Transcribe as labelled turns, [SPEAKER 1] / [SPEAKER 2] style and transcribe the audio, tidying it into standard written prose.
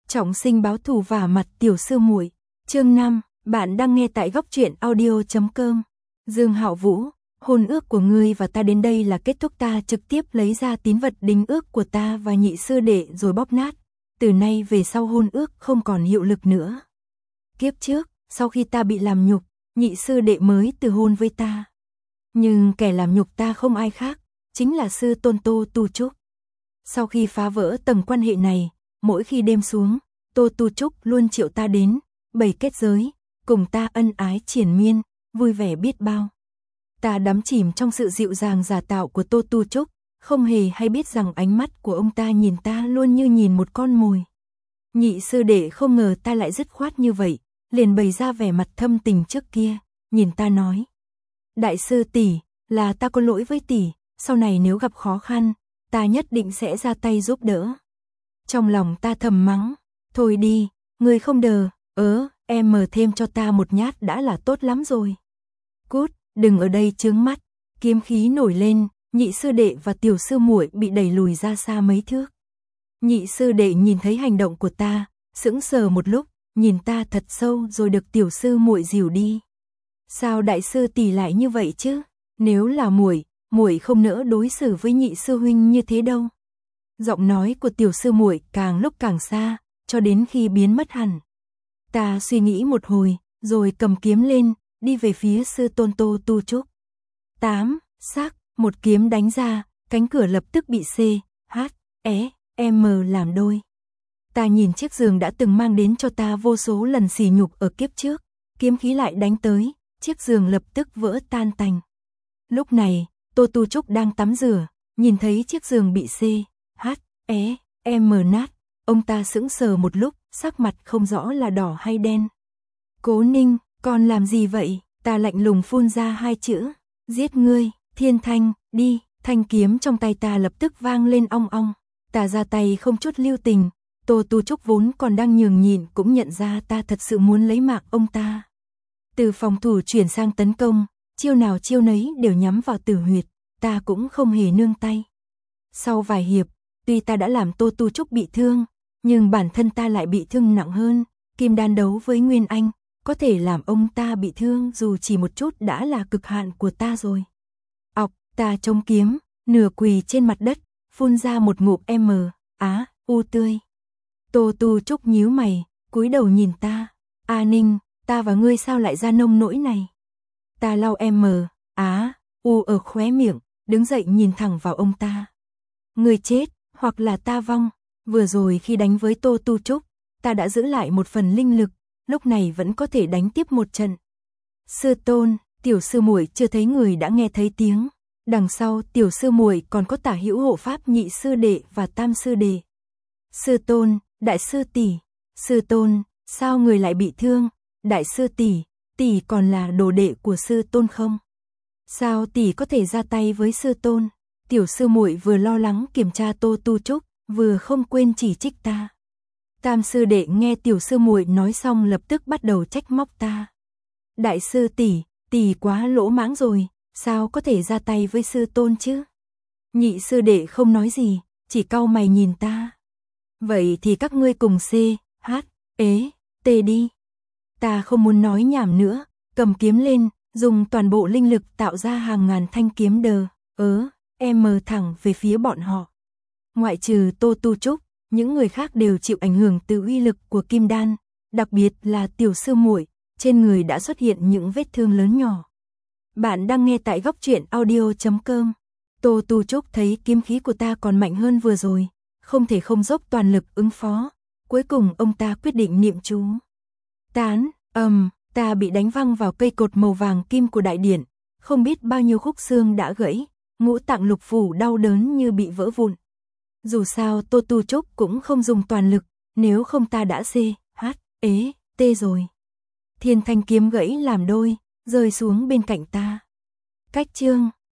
[SPEAKER 1] Trọng sinh báo thù vả mặt tiểu sư muội. Chương 5, bạn đang nghe tại góc truyện audio.com. Dương Hạo Vũ, hôn ước của ngươi và ta đến đây là kết thúc. Ta trực tiếp lấy ra tín vật đính ước của ta và nhị sư đệ rồi bóp nát. Từ nay về sau hôn ước không còn hiệu lực nữa. Kiếp trước, sau khi ta bị làm nhục, nhị sư đệ mới từ hôn với ta. Nhưng kẻ làm nhục ta không ai khác, chính là sư tôn Tô Tu Trúc. Sau khi phá vỡ tầng quan hệ này, mỗi khi đêm xuống, Tô Tu Trúc luôn triệu ta đến, bày kết giới, cùng ta ân ái triền miên, vui vẻ biết bao. Ta đắm chìm trong sự dịu dàng giả tạo của Tô Tu Trúc, không hề hay biết rằng ánh mắt của ông ta nhìn ta luôn như nhìn một con mồi. Nhị sư đệ không ngờ ta lại dứt khoát như vậy, liền bày ra vẻ mặt thâm tình trước kia, nhìn ta nói: "Đại sư tỷ, là ta có lỗi với tỷ, sau này nếu gặp khó khăn, ta nhất định sẽ ra tay giúp đỡ." Trong lòng ta thầm mắng: "Thôi đi, ngươi không đờ, em mở thêm cho ta một nhát đã là tốt lắm rồi. Cút, đừng ở đây chướng mắt." Kiếm khí nổi lên, nhị sư đệ và tiểu sư muội bị đẩy lùi ra xa mấy thước. Nhị sư đệ nhìn thấy hành động của ta, sững sờ một lúc, nhìn ta thật sâu rồi được tiểu sư muội dìu đi. "Sao đại sư tỷ lại như vậy chứ? Nếu là muội không nỡ đối xử với nhị sư huynh như thế đâu." Giọng nói của tiểu sư muội càng lúc càng xa, cho đến khi biến mất hẳn. Ta suy nghĩ một hồi, rồi cầm kiếm lên, đi về phía sư tôn Tô Tu Trúc. 8, sắc, một kiếm đánh ra, cánh cửa lập tức bị M làm đôi. Ta nhìn chiếc giường đã từng mang đến cho ta vô số lần sỉ nhục ở kiếp trước, kiếm khí lại đánh tới, chiếc giường lập tức vỡ tan tành. Lúc này, Tô Tu Trúc đang tắm rửa, nhìn thấy chiếc giường bị M nát, ông ta sững sờ một lúc, sắc mặt không rõ là đỏ hay đen. "Cố Ninh, con làm gì vậy?" Ta lạnh lùng phun ra hai chữ: "Giết ngươi." "Thiên Thanh, đi." Thanh kiếm trong tay ta lập tức vang lên ong ong. Ta ra tay không chút lưu tình. Tô Tu Trúc vốn còn đang nhường nhịn cũng nhận ra ta thật sự muốn lấy mạng ông ta. Từ phòng thủ chuyển sang tấn công, chiêu nào chiêu nấy đều nhắm vào tử huyệt, ta cũng không hề nương tay. Sau vài hiệp, tuy ta đã làm Tô Tu Trúc bị thương, nhưng bản thân ta lại bị thương nặng hơn. Kim đan đấu với Nguyên Anh, có thể làm ông ta bị thương dù chỉ một chút đã là cực hạn của ta rồi. Ta chống kiếm, nửa quỳ trên mặt đất, phun ra một ngụm U tươi. Tô Tu Trúc nhíu mày, cúi đầu nhìn ta: "A Ninh, ta và ngươi sao lại ra nông nỗi này?" Ta lau U ở khóe miệng, đứng dậy nhìn thẳng vào ông ta. "Ngươi chết, hoặc là ta vong." Vừa rồi khi đánh với Tô Tu Trúc, ta đã giữ lại một phần linh lực, lúc này vẫn có thể đánh tiếp một trận. "Sư tôn, tiểu sư muội chưa thấy người đã nghe thấy tiếng." Đằng sau tiểu sư muội còn có Tả Hữu hộ pháp nhị sư đệ và tam sư đệ. "Sư tôn, đại sư tỷ." "Sư tôn, sao người lại bị thương?" "Đại sư tỷ, tỷ còn là đồ đệ của sư tôn không? Sao tỷ có thể ra tay với sư tôn?" Tiểu sư muội vừa lo lắng kiểm tra Tô Tu Trúc, vừa không quên chỉ trích ta. Tam sư đệ nghe tiểu sư muội nói xong lập tức bắt đầu trách móc ta. "Đại sư tỷ quá lỗ mãng rồi. Sao có thể ra tay với sư tôn chứ?" Nhị sư đệ không nói gì, chỉ cau mày nhìn ta. "Vậy thì các ngươi cùng đi." Ta không muốn nói nhảm nữa, cầm kiếm lên, dùng toàn bộ linh lực tạo ra hàng ngàn thanh kiếm thẳng về phía bọn họ. Ngoại trừ Tô Tu Trúc, những người khác đều chịu ảnh hưởng từ uy lực của kim đan, đặc biệt là tiểu sư muội, trên người đã xuất hiện những vết thương lớn nhỏ. Bạn đang nghe tại góc truyện audio.com. Tô Tu Trúc thấy kiếm khí của ta còn mạnh hơn vừa rồi, không thể không dốc toàn lực ứng phó. Cuối cùng ông ta quyết định niệm chú. Ta bị đánh văng vào cây cột màu vàng kim của đại điện, không biết bao nhiêu khúc xương đã gãy, ngũ tạng lục phủ đau đớn như bị vỡ vụn. Dù sao Tô Tu Trúc cũng không dùng toàn lực, nếu không ta đã rồi. Thiên Thanh kiếm gãy làm đôi, rơi xuống bên cạnh ta. Cách chương